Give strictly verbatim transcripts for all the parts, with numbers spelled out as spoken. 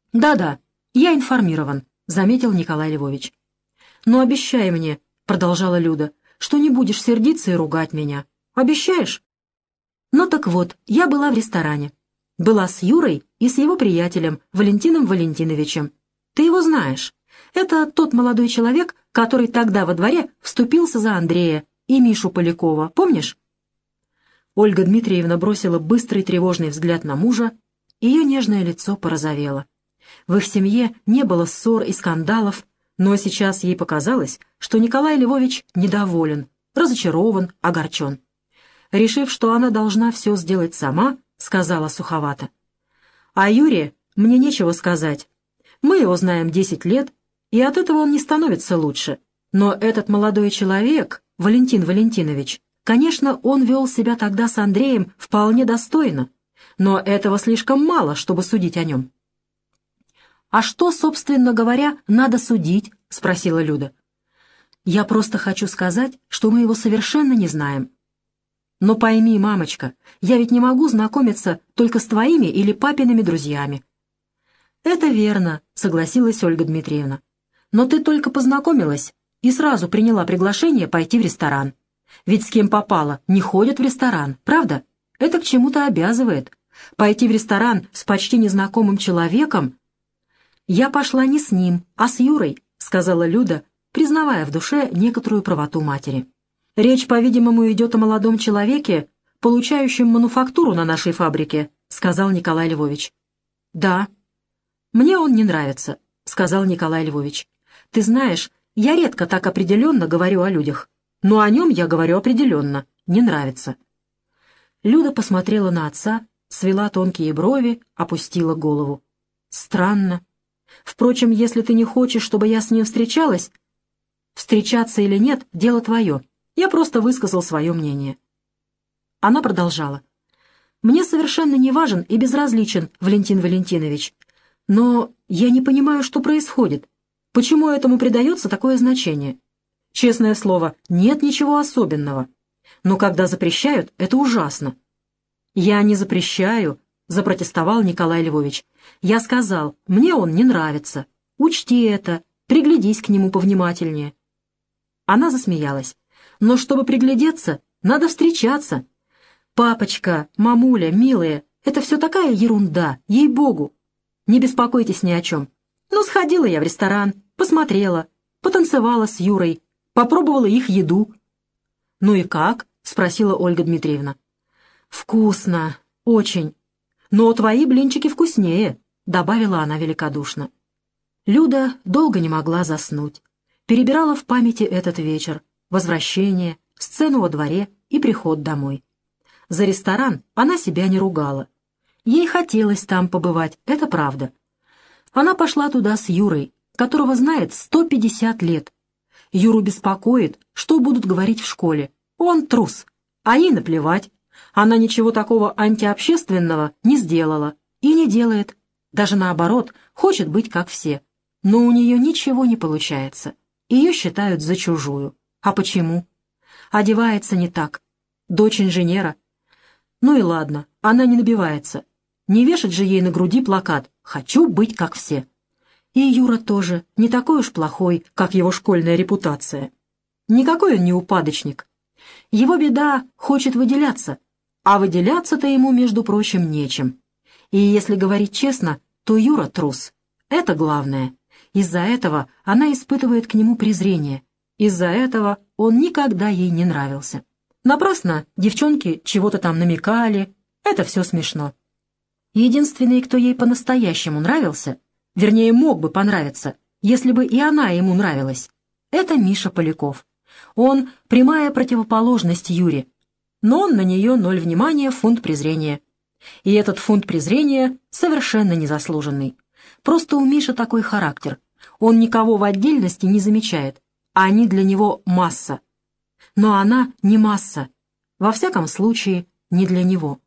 «Да-да, я информирован», — заметил Николай Львович. «Но обещай мне», — продолжала Люда, — «что не будешь сердиться и ругать меня. Обещаешь?» «Ну так вот, я была в ресторане. Была с Юрой и с его приятелем Валентином Валентиновичем. Ты его знаешь. Это тот молодой человек, который тогда во дворе вступился за Андрея и Мишу Полякова, помнишь?» Ольга Дмитриевна бросила быстрый тревожный взгляд на мужа, ее нежное лицо порозовело. В их семье не было ссор и скандалов, но сейчас ей показалось, что Николай Львович недоволен, разочарован, огорчен. Решив, что она должна все сделать сама, сказала суховато: «А Юре мне нечего сказать. Мы его знаем десять лет, и от этого он не становится лучше. Но этот молодой человек, Валентин Валентинович, конечно, он вел себя тогда с Андреем вполне достойно, но этого слишком мало, чтобы судить о нем». «А что, собственно говоря, надо судить?» — спросила Люда. «Я просто хочу сказать, что мы его совершенно не знаем. Но пойми, мамочка, я ведь не могу знакомиться только с твоими или папиными друзьями». «Это верно», — согласилась Ольга Дмитриевна. «Но ты только познакомилась и сразу приняла приглашение пойти в ресторан. Ведь с кем попало, не ходят в ресторан, правда? Это к чему-то обязывает. Пойти в ресторан с почти незнакомым человеком...» «Я пошла не с ним, а с Юрой», — сказала Люда, признавая в душе некоторую правоту матери. «Речь, по-видимому, идет о молодом человеке, получающем мануфактуру на нашей фабрике», — сказал Николай Львович. «Да». «Мне он не нравится», — сказал Николай Львович. «Ты знаешь, я редко так определенно говорю о людях, но о нем я говорю определенно, не нравится». Люда посмотрела на отца, свела тонкие брови, опустила голову. «Странно. Впрочем, если ты не хочешь, чтобы я с ним встречалась...» «Встречаться или нет — дело твое. Я просто высказал свое мнение». Она продолжала. «Мне совершенно не важен и безразличен Валентин Валентинович. Но я не понимаю, что происходит. Почему этому придается такое значение? Честное слово, нет ничего особенного. Но когда запрещают, это ужасно». «Я не запрещаю», — запротестовал Николай Львович. «Я сказал, мне он не нравится. Учти это, приглядись к нему повнимательнее». Она засмеялась. «Но чтобы приглядеться, надо встречаться. Папочка, мамуля, милые, это все такая ерунда, ей-богу. Не беспокойтесь ни о чем. Ну, сходила я в ресторан, посмотрела, потанцевала с Юрой, попробовала их еду». «Ну и как?» — спросила Ольга Дмитриевна. «Вкусно, очень. Но твои блинчики вкуснее», — добавила она великодушно. Люда долго не могла заснуть. Перебирала в памяти этот вечер, возвращение, сцену во дворе и приход домой. За ресторан она себя не ругала. Ей хотелось там побывать, это правда. Она пошла туда с Юрой, которого знает сто пятьдесят лет. Юру беспокоит, что будут говорить в школе. Он трус, а ей наплевать. Она ничего такого антиобщественного не сделала и не делает. Даже наоборот, хочет быть как все. Но у нее ничего не получается. Ее считают за чужую. А почему? Одевается не так. Дочь инженера. Ну и ладно, она не набивается. Не вешать же ей на груди плакат «Хочу быть как все». И Юра тоже не такой уж плохой, как его школьная репутация. Никакой он не упадочник. Его беда — хочет выделяться, а выделяться-то ему, между прочим, нечем. И если говорить честно, то Юра трус. Это главное. Из-за этого она испытывает к нему презрение. Из-за этого он никогда ей не нравился. Напрасно девчонки чего-то там намекали. Это все смешно. Единственный, кто ей по-настоящему нравился, вернее, мог бы понравиться, если бы и она ему нравилась, это Миша Поляков. Он — прямая противоположность Юре. Но он на нее ноль внимания, фунт презрения. И этот фунт презрения совершенно незаслуженный. Просто у Миши такой характер. Он никого в отдельности не замечает, а они для него масса. Но она не масса. Во всяком случае, не для него.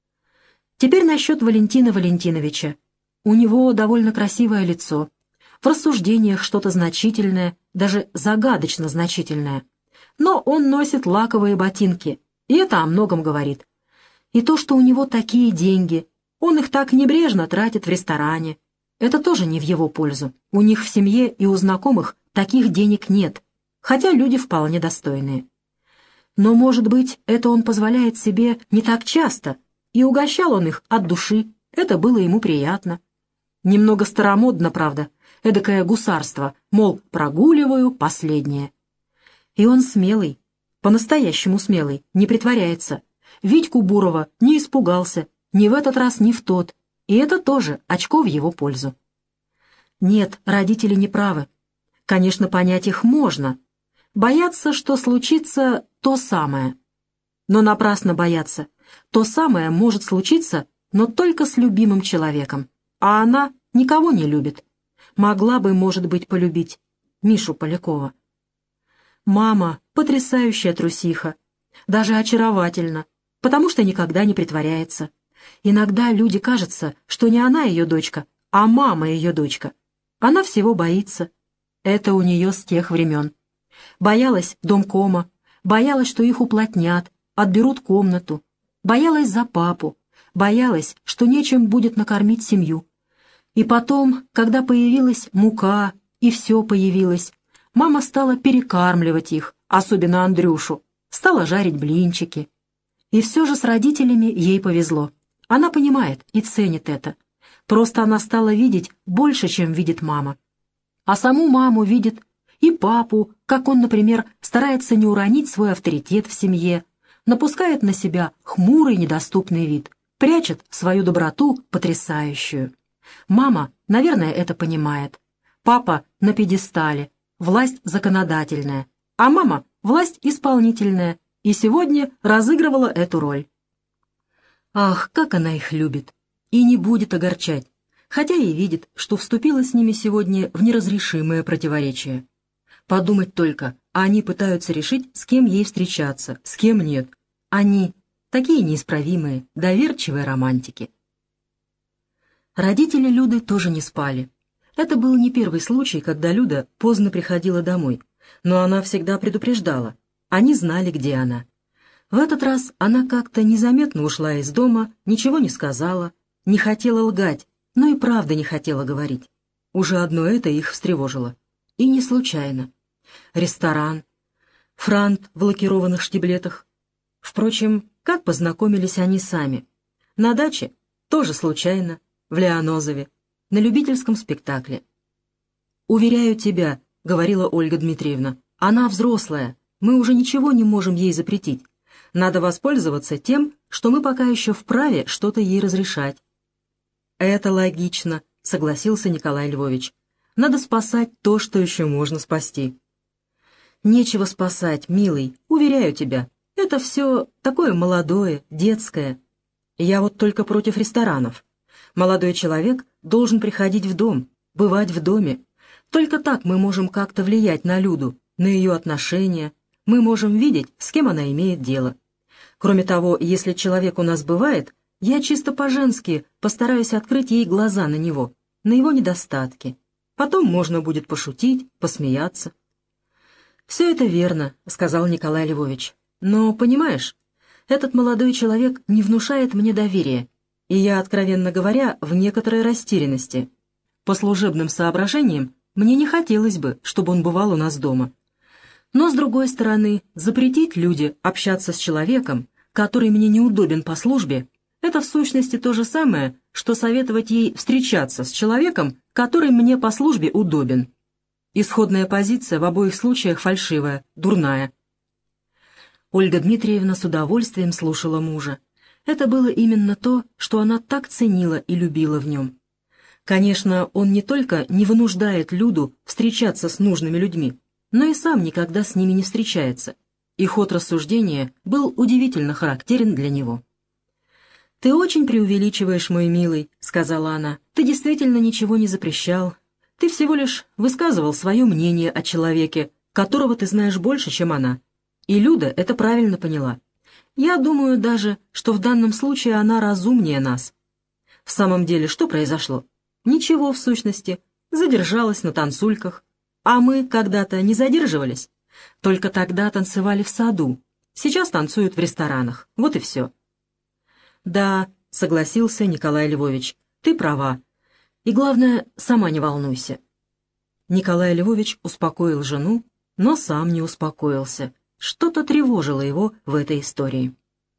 Теперь насчет Валентина Валентиновича. У него довольно красивое лицо. В рассуждениях что-то значительное, даже загадочно значительное. Но он носит лаковые ботинки, и это о многом говорит. И то, что у него такие деньги, он их так небрежно тратит в ресторане. Это тоже не в его пользу. У них в семье и у знакомых таких денег нет, хотя люди вполне достойные. Но, может быть, это он позволяет себе не так часто, и угощал он их от души, это было ему приятно. Немного старомодно, правда, эдакое гусарство, мол, прогуливаю последнее. И он смелый, по-настоящему смелый, не притворяется. Витьку Бурова не испугался, ни в этот раз, ни в тот, и это тоже очко в его пользу. Нет, родители не правы. Конечно, понять их можно. Боятся, что случится то самое. Но напрасно боятся. То самое может случиться, но только с любимым человеком. А она никого не любит. Могла бы, может быть, полюбить Мишу Полякова. Мама — потрясающая трусиха. Даже очаровательна, потому что никогда не притворяется. Иногда люди кажется, что не она ее дочка, а мама ее дочка. Она всего боится. Это у нее с тех времен. Боялась домкома, боялась, что их уплотнят, отберут комнату, боялась за папу, боялась, что нечем будет накормить семью. И потом, когда появилась мука, и все появилось, мама стала перекармливать их, особенно Андрюшу, стала жарить блинчики. И все же с родителями ей повезло. Она понимает и ценит это. Просто она стала видеть больше, чем видит мама. А саму маму видит и папу, как он, например, старается не уронить свой авторитет в семье, напускает на себя хмурый недоступный вид, прячет свою доброту потрясающую. Мама, наверное, это понимает. Папа на пьедестале, власть законодательная, а мама — власть исполнительная, и сегодня разыгрывала эту роль. Ах, как она их любит! И не будет огорчать, хотя и видит, что вступила с ними сегодня в неразрешимое противоречие. Подумать только, они пытаются решить, с кем ей встречаться, с кем нет. Они такие неисправимые, доверчивые романтики. Родители Люды тоже не спали. Это был не первый случай, когда Люда поздно приходила домой, но она всегда предупреждала. Они знали, где она. В этот раз она как-то незаметно ушла из дома, ничего не сказала, не хотела лгать, но и правда не хотела говорить. Уже одно это их встревожило. И не случайно. Ресторан, франт в лакированных штиблетах. Впрочем, как познакомились они сами? На даче? Тоже случайно, в Лианозове, на любительском спектакле. «Уверяю тебя», — говорила Ольга Дмитриевна, — «она взрослая, мы уже ничего не можем ей запретить. Надо воспользоваться тем, что мы пока еще вправе что-то ей разрешать». «Это логично», — согласился Николай Львович. «Надо спасать то, что еще можно спасти». «Нечего спасать, милый, уверяю тебя. Это все такое молодое, детское. Я вот только против ресторанов. Молодой человек должен приходить в дом, бывать в доме. Только так мы можем как-то влиять на Люду, на ее отношения. Мы можем видеть, с кем она имеет дело. Кроме того, если человек у нас бывает, я чисто по-женски постараюсь открыть ей глаза на него, на его недостатки. Потом можно будет пошутить, посмеяться». «Все это верно», — сказал Николай Львович. «Но, понимаешь, этот молодой человек не внушает мне доверия, и я, откровенно говоря, в некоторой растерянности. По служебным соображениям мне не хотелось бы, чтобы он бывал у нас дома. Но, с другой стороны, запретить Люде общаться с человеком, который мне неудобен по службе, это в сущности то же самое, что советовать ей встречаться с человеком, который мне по службе удобен. Исходная позиция в обоих случаях фальшивая, дурная». Ольга Дмитриевна с удовольствием слушала мужа. Это было именно то, что она так ценила и любила в нем. Конечно, он не только не вынуждает Люду встречаться с нужными людьми, но и сам никогда с ними не встречается, и ход рассуждения был удивительно характерен для него. «Ты очень преувеличиваешь, мой милый», — сказала она. «Ты действительно ничего не запрещал. Ты всего лишь высказывал свое мнение о человеке, которого ты знаешь больше, чем она. И Люда это правильно поняла. Я думаю даже, что в данном случае она разумнее нас. В самом деле, что произошло? Ничего, в сущности. Задержалась на танцульках. А мы когда-то не задерживались. Только тогда танцевали в саду. Сейчас танцуют в ресторанах. Вот и все». «Да», — согласился Николай Львович, — «ты права. И главное, сама не волнуйся». Николай Львович успокоил жену, но сам не успокоился. Что-то тревожило его в этой истории.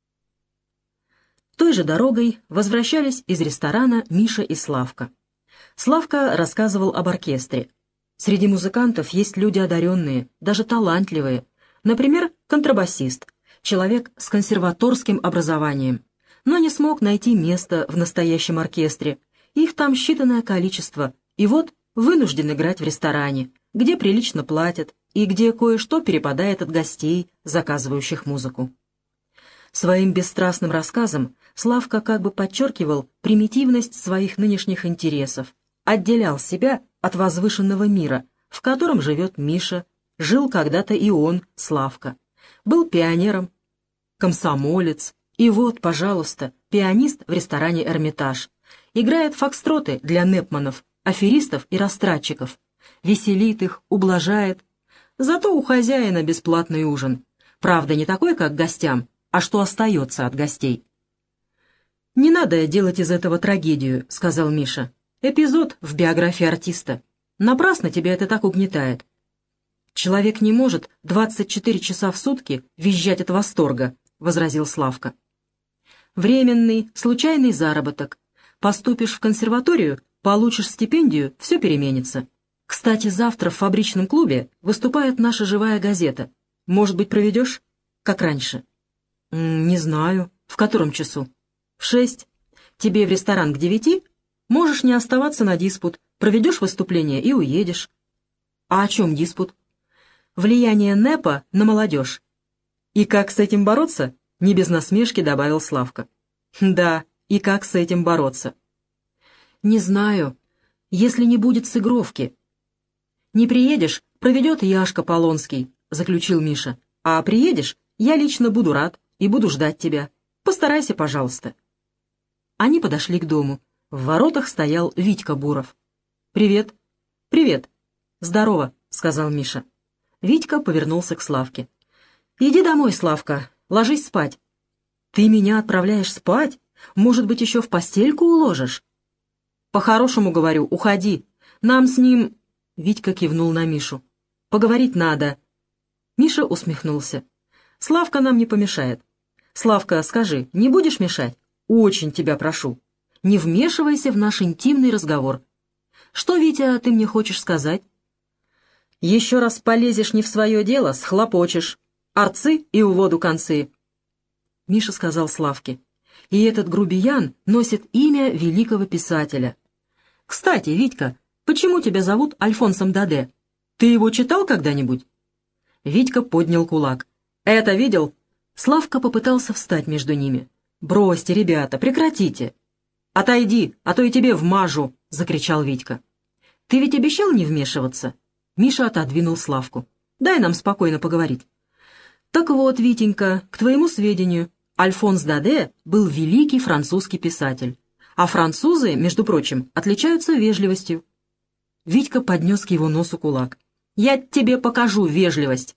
Той же дорогой возвращались из ресторана Миша и Славка. Славка рассказывал об оркестре. Среди музыкантов есть люди одаренные, даже талантливые. Например, контрабасист, человек с консерваторским образованием, но не смог найти место в настоящем оркестре. Их там считанное количество, и вот вынужден играть в ресторане, где прилично платят и где кое-что перепадает от гостей, заказывающих музыку. Своим бесстрастным рассказом Славка как бы подчеркивал примитивность своих нынешних интересов, отделял себя от возвышенного мира, в котором живет Миша, жил когда-то и он, Славка. Был пионером, комсомолец, и вот, пожалуйста, пианист в ресторане «Эрмитаж». Играет фокстроты для непманов, аферистов и растратчиков. Веселит их, ублажает. Зато у хозяина бесплатный ужин. Правда, не такой, как гостям, а что остается от гостей. «Не надо делать из этого трагедию», — сказал Миша. «Эпизод в биографии артиста. Напрасно тебя это так угнетает. Человек не может двадцать четыре часа в сутки визжать от восторга», — возразил Славка. «Временный, случайный заработок. Поступишь в консерваторию, получишь стипендию, все переменится. Кстати, завтра в фабричном клубе выступает наша живая газета. Может быть, проведешь? Как раньше?» «Не знаю. В котором часу?» «В шесть. Тебе в ресторан к девяти? Можешь не оставаться на диспут. Проведешь выступление и уедешь». «А о чем диспут?» «Влияние НЭПа на молодежь». «И как с этим бороться?» — не без насмешки добавил Славка. «Да, и как с этим бороться?» «Не знаю. Если не будет сыгровки». «Не приедешь, проведет Яшка Полонский», — заключил Миша. «А приедешь, я лично буду рад и буду ждать тебя. Постарайся, пожалуйста». Они подошли к дому. В воротах стоял Витька Буров. «Привет». «Привет». «Здорово», — сказал Миша. Витька повернулся к Славке. «Иди домой, Славка, ложись спать». «Ты меня отправляешь спать? Может быть, еще в постельку уложишь?» «По-хорошему говорю, уходи. Нам с ним...» Витька кивнул на Мишу. «Поговорить надо». Миша усмехнулся. «Славка нам не помешает. Славка, скажи, не будешь мешать? Очень тебя прошу. Не вмешивайся в наш интимный разговор. Что, Витя, ты мне хочешь сказать?» «Еще раз полезешь не в свое дело, схлопочешь. Арцы и в воду концы». Миша сказал Славке. «И этот грубиян носит имя великого писателя. Кстати, Витька, почему тебя зовут Альфонсом Даде? Ты его читал когда-нибудь?» Витька поднял кулак. «Это видел?» Славка попытался встать между ними. «Бросьте, ребята, прекратите!» «Отойди, а то и тебе вмажу!» — закричал Витька. «Ты ведь обещал не вмешиваться?» Миша отодвинул Славку. «Дай нам спокойно поговорить». «Так вот, Витенька, к твоему сведению, Альфонс Даде был великий французский писатель. А французы, между прочим, отличаются вежливостью». Витька поднес к его носу кулак. «Я тебе покажу вежливость!»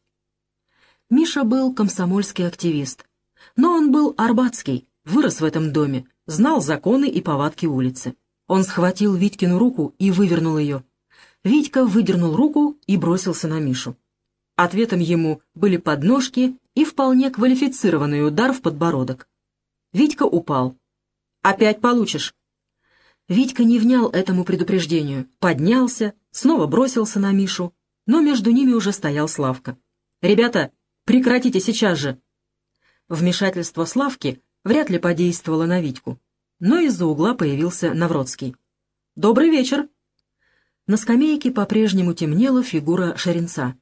Миша был комсомольский активист. Но он был арбатский, вырос в этом доме, знал законы и повадки улицы. Он схватил Витькину руку и вывернул ее. Витька выдернул руку и бросился на Мишу. Ответом ему были подножки и вполне квалифицированный удар в подбородок. Витька упал. «Опять получишь!» Витька не внял этому предупреждению, поднялся, снова бросился на Мишу, но между ними уже стоял Славка. «Ребята, прекратите сейчас же!» Вмешательство Славки вряд ли подействовало на Витьку, но из-за угла появился Навродский. «Добрый вечер!» На скамейке по-прежнему темнела фигура Шеренца.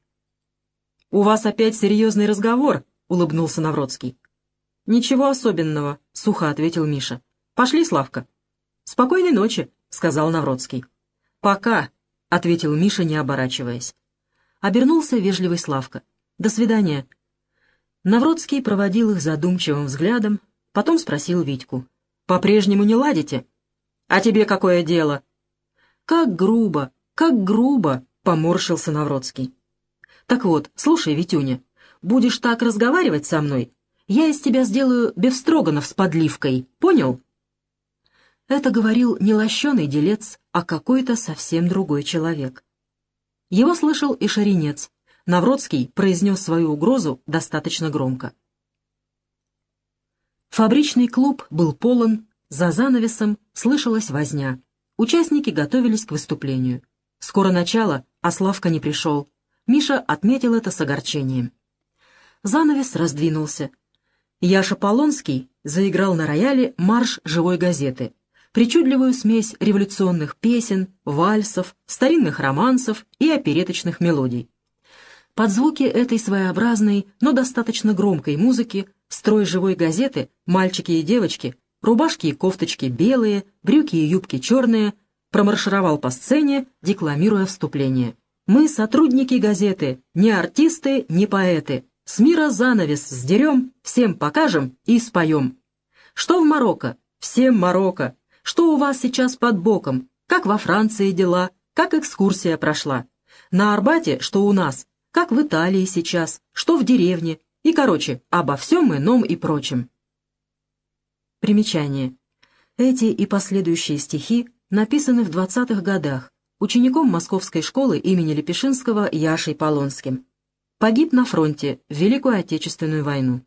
«У вас опять серьезный разговор?» — улыбнулся Навродский. «Ничего особенного», — сухо ответил Миша. «Пошли, Славка». «Спокойной ночи», — сказал Навродский. «Пока», — ответил Миша, не оборачиваясь. Обернулся вежливый Славка. «До свидания». Навродский проводил их задумчивым взглядом, потом спросил Витьку. «По-прежнему не ладите?» «А тебе какое дело?» «Как грубо, как грубо!» — поморщился Навродский. «Так вот, слушай, Витюня, будешь так разговаривать со мной, я из тебя сделаю бефстроганов с подливкой, понял?» Это говорил не лощеный делец, а какой-то совсем другой человек. Его слышал и Шаринец. Навродский произнес свою угрозу достаточно громко. Фабричный клуб был полон, за занавесом слышалась возня. Участники готовились к выступлению. Скоро начало, а Славка не пришел. Миша отметил это с огорчением. Занавес раздвинулся. Яша Полонский заиграл на рояле марш живой газеты, причудливую смесь революционных песен, вальсов, старинных романсов и опереточных мелодий. Под звуки этой своеобразной, но достаточно громкой музыки строй живой газеты, мальчики и девочки, рубашки и кофточки белые, брюки и юбки черные, промаршировал по сцене, декламируя вступление. «Мы сотрудники газеты, не артисты, не поэты. С мира занавес сдерем, всем покажем и споем. Что в Марокко? Всем Марокко. Что у вас сейчас под боком? Как во Франции дела? Как экскурсия прошла? На Арбате, что у нас? Как в Италии сейчас? Что в деревне? И, короче, обо всем ином и прочем». Примечание. Эти и последующие стихи написаны в двадцатых годах учеником Московской школы имени Лепешинского Яшей Полонским. Погиб на фронте в Великую Отечественную войну.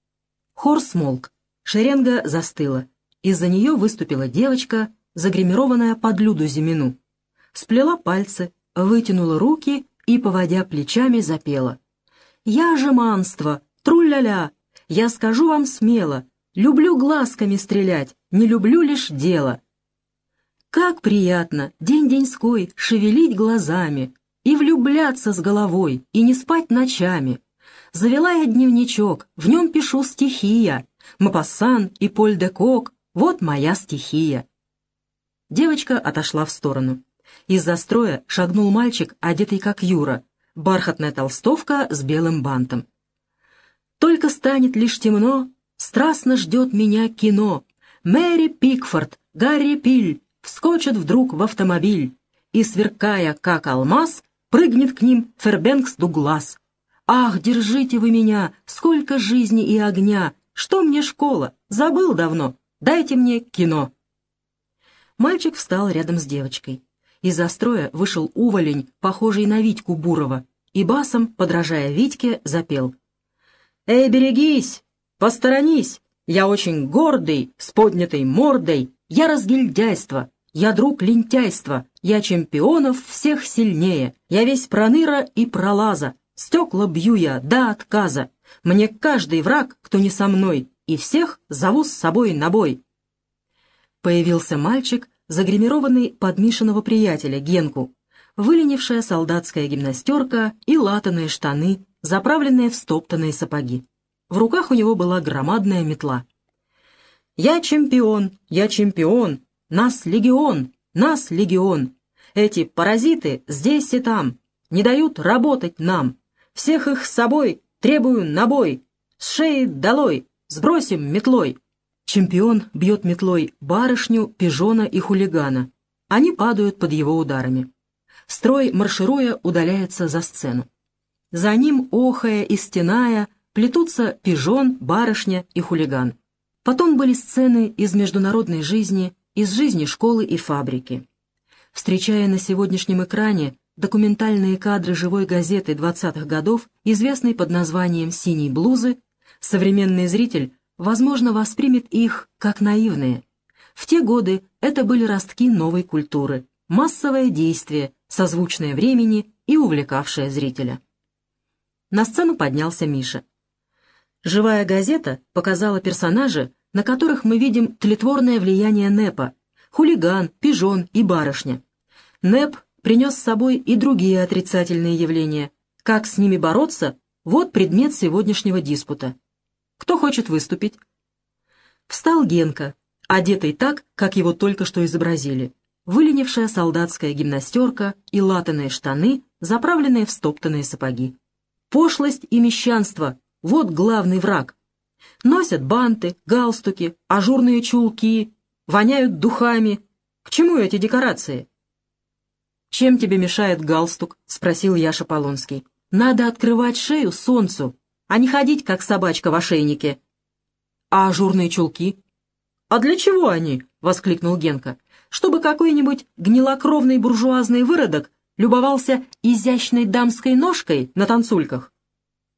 Хор смолк, шеренга застыла. Из-за нее выступила девочка, загримированная под Люду Зимину. Сплела пальцы, вытянула руки и, поводя плечами, запела. «Я жеманство, тру-ля-ля, я скажу вам смело, люблю глазками стрелять, не люблю лишь дело». Как приятно день-деньской шевелить глазами и влюбляться с головой, и не спать ночами. Завела я дневничок, в нем пишу стихи я. Мопассан и Поль де Кок, вот моя стихия. Девочка отошла в сторону. Из-за строя шагнул мальчик, одетый как Юра, бархатная толстовка с белым бантом. Только станет лишь темно, страстно ждет меня кино. Мэри Пикфорд, Гарри Пиль вскочат вдруг в автомобиль, и, сверкая как алмаз, прыгнет к ним Фербенкс Дуглас. Ах, держите вы меня, сколько жизни и огня! Что мне школа? Забыл давно. Дайте мне кино. Мальчик встал рядом с девочкой. Из-за строя вышел уволень, похожий на Витьку Бурова, и басом, подражая Витьке, запел. «Эй, берегись! Посторонись! Я очень гордый, с поднятой мордой, я разгильдяйство, я друг лентяйства, я чемпионов всех сильнее, я весь проныра и пролаза, стекла бью я до отказа, мне каждый враг, кто не со мной, и всех зову с собой на бой». Появился мальчик, загримированный под Мишиного приятеля Генку, выленившая солдатская гимнастерка и латаные штаны, заправленные в стоптанные сапоги. В руках у него была громадная метла. «Я чемпион, я чемпион, нас легион, нас легион. Эти паразиты здесь и там не дают работать нам. Всех их с собой требую на бой. С шеи долой, сбросим метлой». Чемпион бьет метлой барышню, пижона и хулигана. Они падают под его ударами. Строй, маршируя, удаляется за сцену. За ним, охая и стеная, плетутся пижон, барышня и хулиган. Потом были сцены из международной жизни, из жизни школы и фабрики. Встречая на сегодняшнем экране документальные кадры живой газеты двадцатых годов, известной под названием «Синие блузы», современный зритель, возможно, воспримет их как наивные. В те годы это были ростки новой культуры, массовое действие, созвучное времени и увлекавшее зрителя. На сцену поднялся Миша. Живая газета показала персонажей, на которых мы видим тлетворное влияние НЭПа — хулиган, пижон и барышня. НЭП принес с собой и другие отрицательные явления. Как с ними бороться — вот предмет сегодняшнего диспута. Кто хочет выступить? Встал Генка, одетый так, как его только что изобразили. Выленившая солдатская гимнастерка и латаные штаны, заправленные в стоптанные сапоги. Пошлость и мещанство — вот главный враг. Носят банты, галстуки, ажурные чулки, воняют духами. К чему эти декорации? «Чем тебе мешает галстук?» — спросил Яша Полонский. «Надо открывать шею солнцу, а не ходить, как собачка в ошейнике». «А ажурные чулки?» «А для чего они? — воскликнул Генка. «Чтобы какой-нибудь гнилокровный буржуазный выродок любовался изящной дамской ножкой на танцульках?